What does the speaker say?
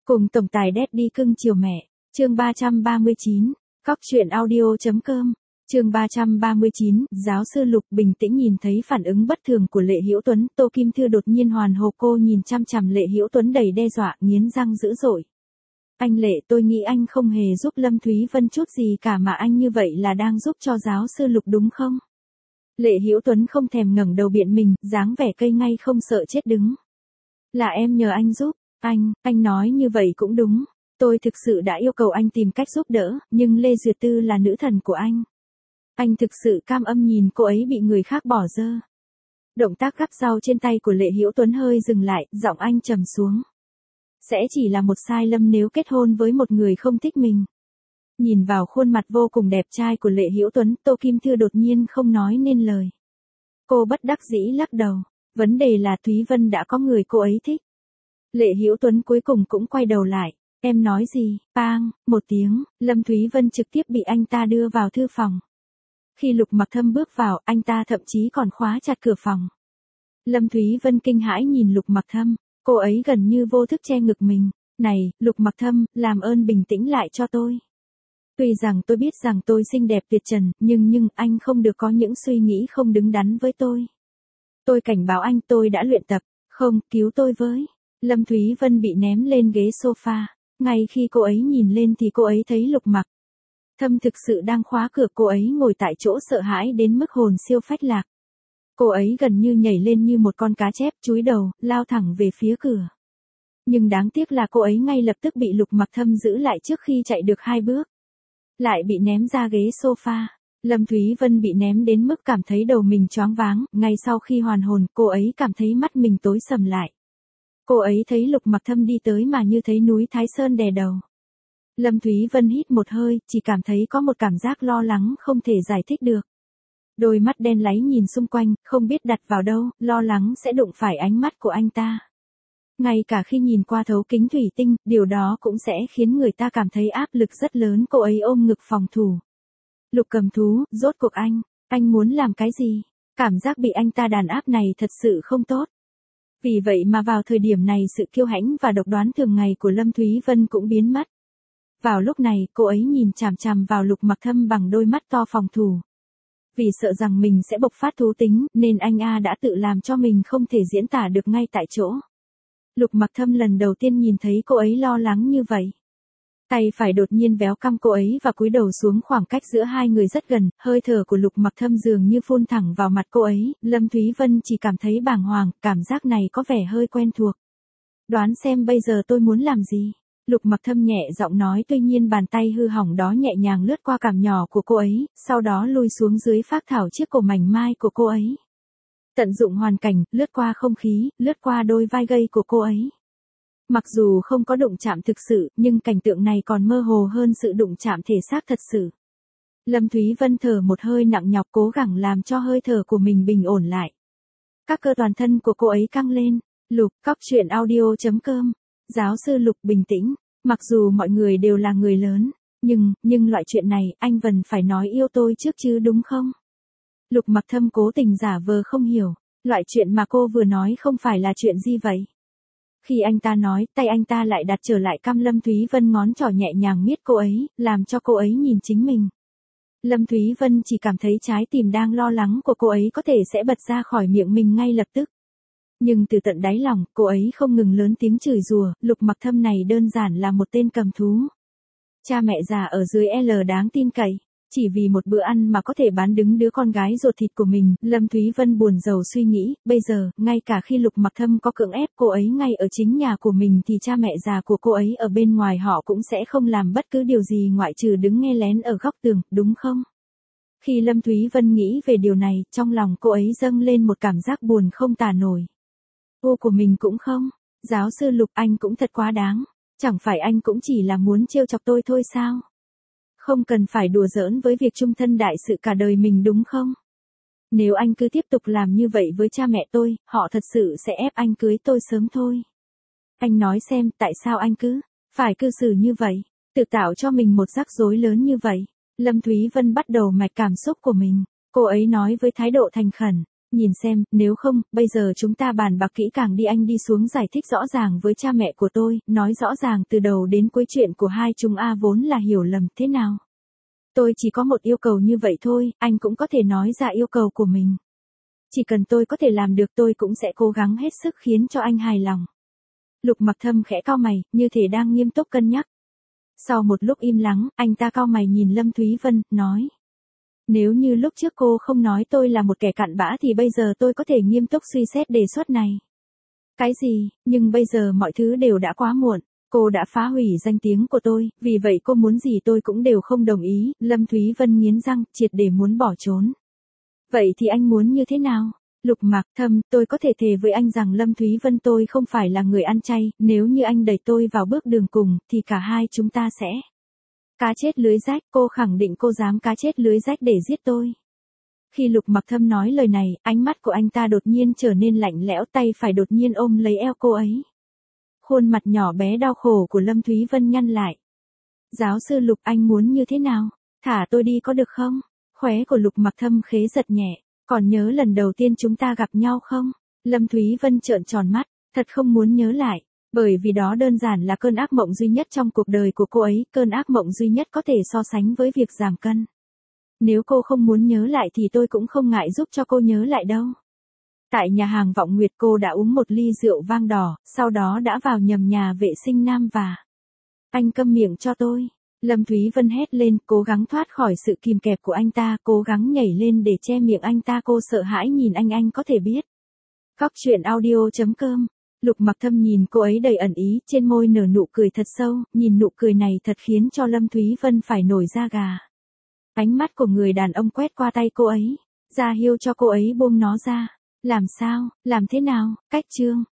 Cùng tổng tài Daddy cưng chiều mẹ, chương 339, Cóc truyện audio.com, chương 339, giáo sư Lục bình tĩnh nhìn thấy phản ứng bất thường của Lệ Hữu Tuấn, Tô Kim Thư đột nhiên hoàn hồn, cô nhìn chăm chằm Lệ Hữu Tuấn đầy đe dọa, nghiến răng dữ dội. Anh Lệ, tôi nghĩ anh không hề giúp Lâm Thúy Vân chút gì cả mà anh như vậy là đang giúp cho giáo sư Lục đúng không? Lệ Hữu Tuấn không thèm ngẩng đầu biện mình, dáng vẻ cây ngay không sợ chết đứng. Là em nhờ anh giúp. Anh nói như vậy cũng đúng. Tôi thực sự đã yêu cầu anh tìm cách giúp đỡ, nhưng Lê Duyệt Tư là nữ thần của anh. Anh thực sự cam âm nhìn cô ấy bị người khác bỏ rơi. Động tác gắp rau trên tay của Lệ Hữu Tuấn hơi dừng lại, giọng anh trầm xuống. Sẽ chỉ là một sai lầm nếu kết hôn với một người không thích mình. Nhìn vào khuôn mặt vô cùng đẹp trai của Lệ Hữu Tuấn, Tô Kim Thư đột nhiên không nói nên lời. Cô bất đắc dĩ lắc đầu. Vấn đề là Thúy Vân đã có người cô ấy thích. Lệ Hữu Tuấn cuối cùng cũng quay đầu lại. Em nói gì? Pang, một tiếng, Lâm Thúy Vân trực tiếp bị anh ta đưa vào thư phòng. Khi Lục Mặc Thâm bước vào, anh ta thậm chí còn khóa chặt cửa phòng. Lâm Thúy Vân kinh hãi nhìn Lục Mặc Thâm, cô ấy gần như vô thức che ngực mình. Này, Lục Mặc Thâm, làm ơn bình tĩnh lại cho tôi. Tuy rằng tôi biết rằng tôi xinh đẹp tuyệt trần, nhưng anh không được có những suy nghĩ không đứng đắn với tôi. Tôi cảnh báo anh, tôi đã luyện tập, không, cứu tôi với. Lâm Thúy Vân bị ném lên ghế sofa. Ngay khi cô ấy nhìn lên thì cô ấy thấy Lục Mặc Thâm thực sự đang khóa cửa, cô ấy ngồi tại chỗ sợ hãi đến mức hồn siêu phách lạc. Cô ấy gần như nhảy lên như một con cá chép, chúi đầu, lao thẳng về phía cửa. Nhưng đáng tiếc là cô ấy ngay lập tức bị Lục Mặc Thâm giữ lại trước khi chạy được 2 bước. Lại bị ném ra ghế sofa. Lâm Thúy Vân bị ném đến mức cảm thấy đầu mình choáng váng, ngay sau khi hoàn hồn, cô ấy cảm thấy mắt mình tối sầm lại. Cô ấy thấy Lục Mặc Thâm đi tới mà như thấy núi Thái Sơn đè đầu. Lâm Thúy Vân hít một hơi, chỉ cảm thấy có một cảm giác lo lắng không thể giải thích được. Đôi mắt đen láy nhìn xung quanh, không biết đặt vào đâu, lo lắng sẽ đụng phải ánh mắt của anh ta. Ngay cả khi nhìn qua thấu kính thủy tinh, điều đó cũng sẽ khiến người ta cảm thấy áp lực rất lớn. Cô ấy ôm ngực phòng thủ. Lục Cầm Thú, rốt cuộc anh muốn làm cái gì? Cảm giác bị anh ta đàn áp này thật sự không tốt. Vì vậy mà vào thời điểm này sự kiêu hãnh và độc đoán thường ngày của Lâm Thúy Vân cũng biến mất. Vào lúc này, cô ấy nhìn chằm chằm vào Lục Mặc Thâm bằng đôi mắt to phòng thủ. Vì sợ rằng mình sẽ bộc phát thú tính, nên anh đã tự làm cho mình không thể diễn tả được ngay tại chỗ. Lục Mặc Thâm lần đầu tiên nhìn thấy cô ấy lo lắng như vậy. Tay phải đột nhiên véo căm cô ấy và cúi đầu xuống, khoảng cách giữa hai người rất gần, hơi thở của Lục Mặc Thâm dường như phun thẳng vào mặt cô ấy. Lâm Thúy Vân chỉ cảm thấy bàng hoàng, cảm giác này có vẻ hơi quen thuộc. Đoán xem bây giờ tôi muốn làm gì? Lục Mặc Thâm nhẹ giọng nói, tuy nhiên bàn tay hư hỏng đó nhẹ nhàng lướt qua cằm nhỏ của cô ấy, sau đó lui xuống dưới phác thảo chiếc cổ mảnh mai của cô ấy. Tận dụng hoàn cảnh, lướt qua không khí, lướt qua đôi vai gầy của cô ấy. Mặc dù không có đụng chạm thực sự, nhưng cảnh tượng này còn mơ hồ hơn sự đụng chạm thể xác thật sự. Lâm Thúy Vân thở một hơi nặng nhọc, cố gắng làm cho hơi thở của mình bình ổn lại. Các cơ toàn thân của cô ấy căng lên. Lục, Cóc truyện audio.com. Giáo sư Lục bình tĩnh. Mặc dù mọi người đều là người lớn, nhưng loại chuyện này, anh vẫn phải nói yêu tôi trước chứ đúng không? Lục Mặc Thâm cố tình giả vờ không hiểu. Loại chuyện mà cô vừa nói không phải là chuyện gì vậy? Khi anh ta nói, tay anh ta lại đặt trở lại cằm Lâm Thúy Vân, ngón trỏ nhẹ nhàng miết cô ấy, làm cho cô ấy nhìn chính mình. Lâm Thúy Vân chỉ cảm thấy trái tim đang lo lắng của cô ấy có thể sẽ bật ra khỏi miệng mình ngay lập tức. Nhưng từ tận đáy lòng, cô ấy không ngừng lớn tiếng chửi rủa, Lục Mặc Thâm này đơn giản là một tên cầm thú. Cha mẹ già ở dưới L đáng tin cậy. Chỉ vì một bữa ăn mà có thể bán đứng đứa con gái ruột thịt của mình, Lâm Thúy Vân buồn rầu suy nghĩ, bây giờ, ngay cả khi Lục Mặc Thâm có cưỡng ép cô ấy ngay ở chính nhà của mình thì cha mẹ già của cô ấy ở bên ngoài họ cũng sẽ không làm bất cứ điều gì ngoại trừ đứng nghe lén ở góc tường, đúng không? Khi Lâm Thúy Vân nghĩ về điều này, trong lòng cô ấy dâng lên một cảm giác buồn không tả nổi. Cô của mình cũng không. Giáo sư Lục, anh cũng thật quá đáng. Chẳng phải anh cũng chỉ là muốn trêu chọc tôi thôi sao? Không cần phải đùa giỡn với việc chung thân đại sự cả đời mình đúng không? Nếu anh cứ tiếp tục làm như vậy với cha mẹ tôi, họ thật sự sẽ ép anh cưới tôi sớm thôi. Anh nói xem, tại sao anh phải cư xử như vậy, tự tạo cho mình một rắc rối lớn như vậy? Lâm Thúy Vân bắt đầu mạch cảm xúc của mình. Cô ấy nói với thái độ thành khẩn. Nhìn xem, nếu không, bây giờ chúng ta bàn bạc kỹ càng đi, anh đi xuống giải thích rõ ràng với cha mẹ của tôi, nói rõ ràng từ đầu đến cuối chuyện của hai chúng vốn là hiểu lầm, thế nào? Tôi chỉ có một yêu cầu như vậy thôi, anh cũng có thể nói ra yêu cầu của mình. Chỉ cần tôi có thể làm được tôi cũng sẽ cố gắng hết sức khiến cho anh hài lòng. Lục Mặc Thâm khẽ cau mày, như thể đang nghiêm túc cân nhắc. Sau một lúc im lắng, anh ta cau mày nhìn Lâm Thúy Vân, nói. Nếu như lúc trước cô không nói tôi là một kẻ cặn bã thì bây giờ tôi có thể nghiêm túc suy xét đề xuất này. Cái gì, nhưng bây giờ mọi thứ đều đã quá muộn. Cô đã phá hủy danh tiếng của tôi, vì vậy cô muốn gì tôi cũng đều không đồng ý. Lâm Thúy Vân nghiến răng, triệt để muốn bỏ trốn. Vậy thì anh muốn như thế nào? Lục Mặc Thâm, tôi có thể thề với anh rằng Lâm Thúy Vân tôi không phải là người ăn chay, nếu như anh đẩy tôi vào bước đường cùng, thì cả hai chúng ta sẽ cá chết lưới rách, cô khẳng định cô dám cá chết lưới rách để giết tôi. Khi Lục Mặc Thâm nói lời này, ánh mắt của anh ta đột nhiên trở nên lạnh lẽo, tay phải đột nhiên ôm lấy eo cô ấy. Khuôn mặt nhỏ bé đau khổ của Lâm Thúy Vân nhăn lại. Giáo sư Lục, anh muốn như thế nào? Thả tôi đi có được không? Khóe của Lục Mặc Thâm khế giật nhẹ. Còn nhớ lần đầu tiên chúng ta gặp nhau không? Lâm Thúy Vân trợn tròn mắt, thật không muốn nhớ lại. Bởi vì đó đơn giản là cơn ác mộng duy nhất trong cuộc đời của cô ấy, cơn ác mộng duy nhất có thể so sánh với việc giảm cân. Nếu cô không muốn nhớ lại thì tôi cũng không ngại giúp cho cô nhớ lại đâu. Tại nhà hàng Vọng Nguyệt cô đã uống một ly rượu vang đỏ, sau đó đã vào nhầm nhà vệ sinh nam và... Anh câm miệng cho tôi. Lâm Thúy Vân hét lên, cố gắng thoát khỏi sự kìm kẹp của anh ta, cố gắng nhảy lên để che miệng anh ta. Cô sợ hãi nhìn anh có thể biết. Góc truyện audio.com. Lục Mặc Thâm nhìn cô ấy đầy ẩn ý, trên môi nở nụ cười thật sâu, nhìn nụ cười này thật khiến cho Lâm Thúy Vân phải nổi da gà. Ánh mắt của người đàn ông quét qua tay cô ấy, ra hiệu cho cô ấy buông nó ra. Làm sao, làm thế nào, cách chương.